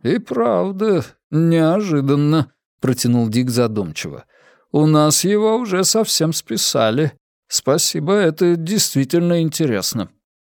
«И правда, неожиданно», — протянул Дик задумчиво. «У нас его уже совсем списали. Спасибо, это действительно интересно».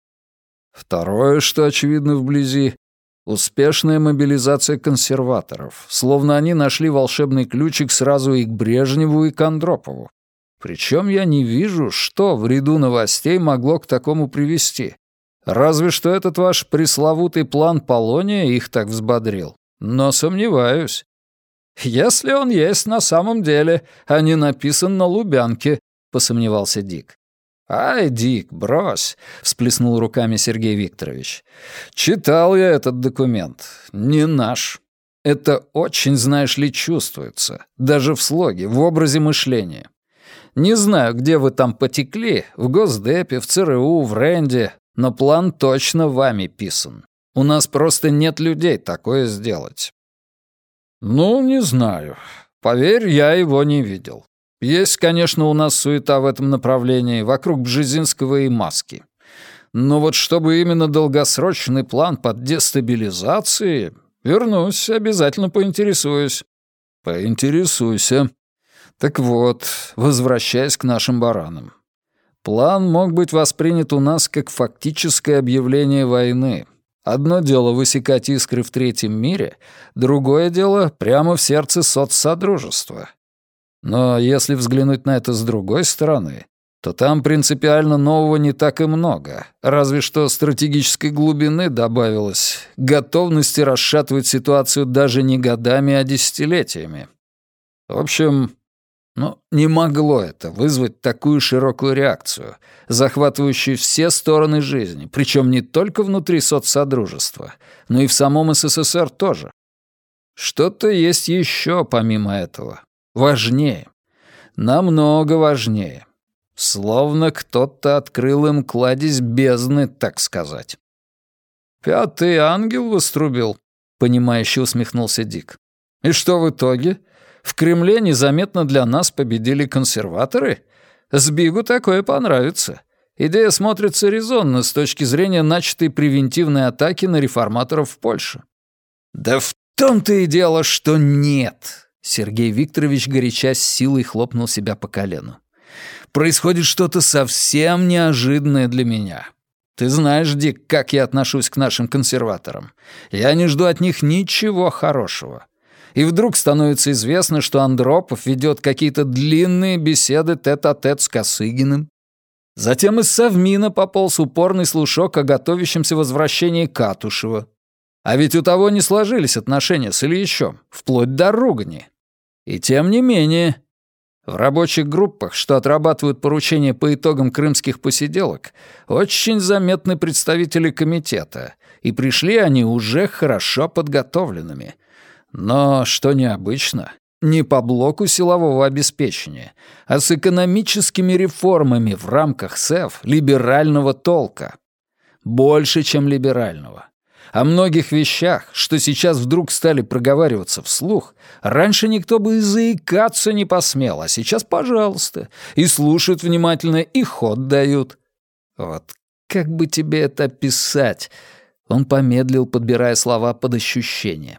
Второе, что очевидно вблизи — успешная мобилизация консерваторов, словно они нашли волшебный ключик сразу и к Брежневу, и к Андропову. Причем я не вижу, что в ряду новостей могло к такому привести. Разве что этот ваш пресловутый план Полония их так взбодрил. Но сомневаюсь. «Если он есть на самом деле, а не написан на Лубянке», — посомневался Дик. «Ай, Дик, брось», — всплеснул руками Сергей Викторович. «Читал я этот документ. Не наш. Это очень, знаешь ли, чувствуется. Даже в слоге, в образе мышления. Не знаю, где вы там потекли, в Госдепе, в ЦРУ, в Рэнде, но план точно вами писан. У нас просто нет людей такое сделать». «Ну, не знаю. Поверь, я его не видел. Есть, конечно, у нас суета в этом направлении, вокруг Бжезинского и Маски. Но вот чтобы именно долгосрочный план по дестабилизации... Вернусь, обязательно поинтересуюсь». «Поинтересуйся. Так вот, возвращаясь к нашим баранам. План мог быть воспринят у нас как фактическое объявление войны. Одно дело высекать искры в третьем мире, другое дело прямо в сердце соцсодружества. Но если взглянуть на это с другой стороны, то там принципиально нового не так и много, разве что стратегической глубины добавилось, готовности расшатывать ситуацию даже не годами, а десятилетиями. В общем, не могло это вызвать такую широкую реакцию, захватывающую все стороны жизни, причем не только внутри соцсодружества, но и в самом СССР тоже. Что-то есть еще помимо этого. Важнее. Намного важнее. Словно кто-то открыл им кладезь бездны, так сказать. «Пятый ангел вострубил», — понимающе усмехнулся Дик. «И что в итоге? В Кремле незаметно для нас победили консерваторы? Сбигу такое понравится. Идея смотрится резонно с точки зрения начатой превентивной атаки на реформаторов в Польше». «Да в том-то и дело, что нет!» Сергей Викторович горяча с силой хлопнул себя по колену. «Происходит что-то совсем неожиданное для меня. Ты знаешь, Дик, как я отношусь к нашим консерваторам. Я не жду от них ничего хорошего. И вдруг становится известно, что Андропов ведет какие-то длинные беседы тет-а-тет с Косыгиным. Затем из Совмина пополз упорный слушок о готовящемся возвращении Катушева. А ведь у того не сложились отношения с Ильичом, вплоть до ругани. И тем не менее, в рабочих группах, что отрабатывают поручения по итогам крымских посиделок, очень заметны представители комитета, и пришли они уже хорошо подготовленными. Но, что необычно, не по блоку силового обеспечения, а с экономическими реформами в рамках СЭФ либерального толка. Больше, чем либерального. О многих вещах, что сейчас вдруг стали проговариваться вслух, раньше никто бы и заикаться не посмел, а сейчас, пожалуйста, и слушают внимательно, и ход дают. Вот как бы тебе это описать? Он помедлил, подбирая слова под ощущение.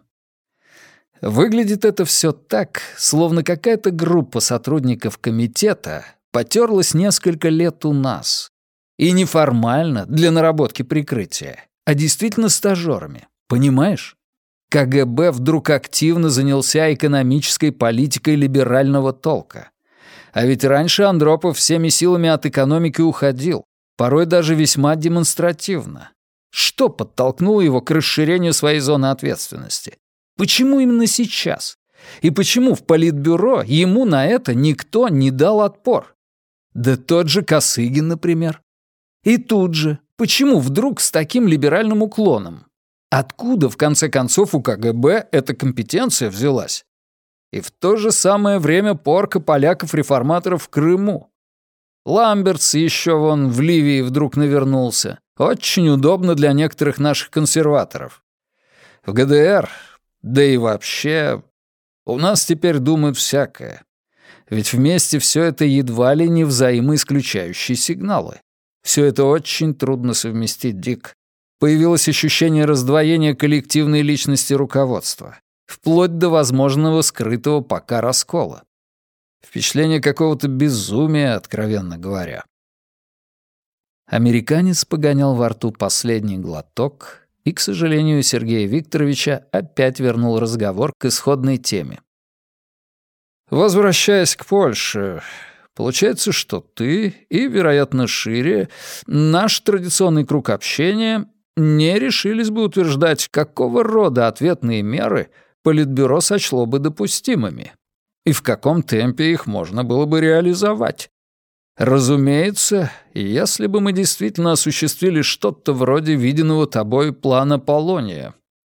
Выглядит это все так, словно какая-то группа сотрудников комитета потерлась несколько лет у нас. И неформально, для наработки прикрытия, а действительно стажерами. Понимаешь? КГБ вдруг активно занялся экономической политикой либерального толка. А ведь раньше Андропов всеми силами от экономики уходил, порой даже весьма демонстративно. Что подтолкнуло его к расширению своей зоны ответственности? Почему именно сейчас? И почему в Политбюро ему на это никто не дал отпор? Да тот же Косыгин, например. И тут же, почему вдруг с таким либеральным уклоном? Откуда, в конце концов, у КГБ эта компетенция взялась? И в то же самое время порка поляков-реформаторов в Крыму. Ламбертс еще вон в Ливии вдруг навернулся. Очень удобно для некоторых наших консерваторов. В ГДР, да и вообще, у нас теперь думают всякое. Ведь вместе все это едва ли не взаимоисключающие сигналы. Все это очень трудно совместить, Дик. Появилось ощущение раздвоения коллективной личности руководства, вплоть до возможного скрытого пока раскола. Впечатление какого-то безумия, откровенно говоря. Американец погонял во рту последний глоток и, к сожалению, Сергея Викторовича опять вернул разговор к исходной теме. «Возвращаясь к Польше, получается, что ты и, вероятно, шире, наш традиционный круг общения не решились бы утверждать, какого рода ответные меры Политбюро сочло бы допустимыми и в каком темпе их можно было бы реализовать. Разумеется, если бы мы действительно осуществили что-то вроде виденного тобой плана Полония.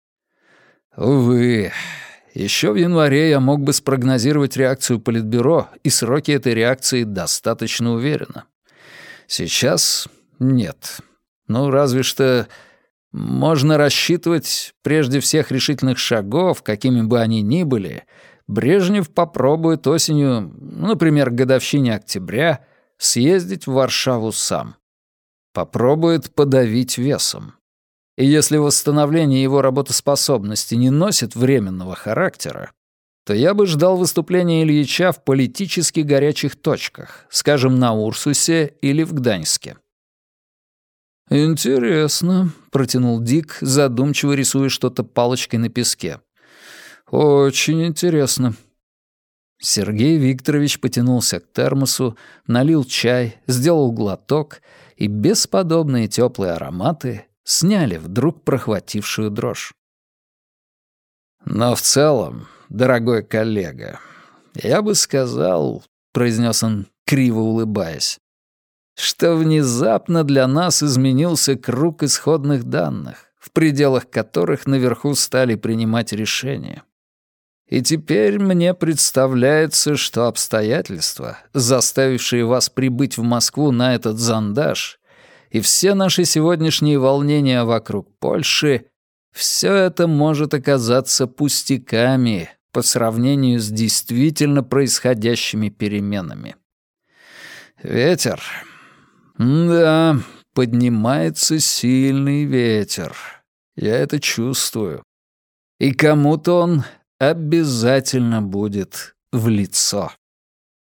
Увы, еще в январе я мог бы спрогнозировать реакцию Политбюро и сроки этой реакции достаточно уверенно. Сейчас нет. Ну, разве что можно рассчитывать, прежде всех решительных шагов, какими бы они ни были, Брежнев попробует осенью, например, к годовщине октября, съездить в Варшаву сам. Попробует подавить весом. И если восстановление его работоспособности не носит временного характера, то я бы ждал выступления Ильича в политически горячих точках, скажем, на Урсусе или в Гданьске. «Интересно», — протянул Дик, задумчиво рисуя что-то палочкой на песке. «Очень интересно». Сергей Викторович потянулся к термосу, налил чай, сделал глоток, и бесподобные теплые ароматы сняли вдруг прохватившую дрожь. «Но в целом, дорогой коллега, я бы сказал», — произнес он, криво улыбаясь, «что внезапно для нас изменился круг исходных данных, в пределах которых наверху стали принимать решения. И теперь мне представляется, что обстоятельства, заставившие вас прибыть в Москву на этот зондаж, и все наши сегодняшние волнения вокруг Польши, все это может оказаться пустяками по сравнению с действительно происходящими переменами. Ветер. Да, поднимается сильный ветер. Я это чувствую. И кому-то он обязательно будет в лицо.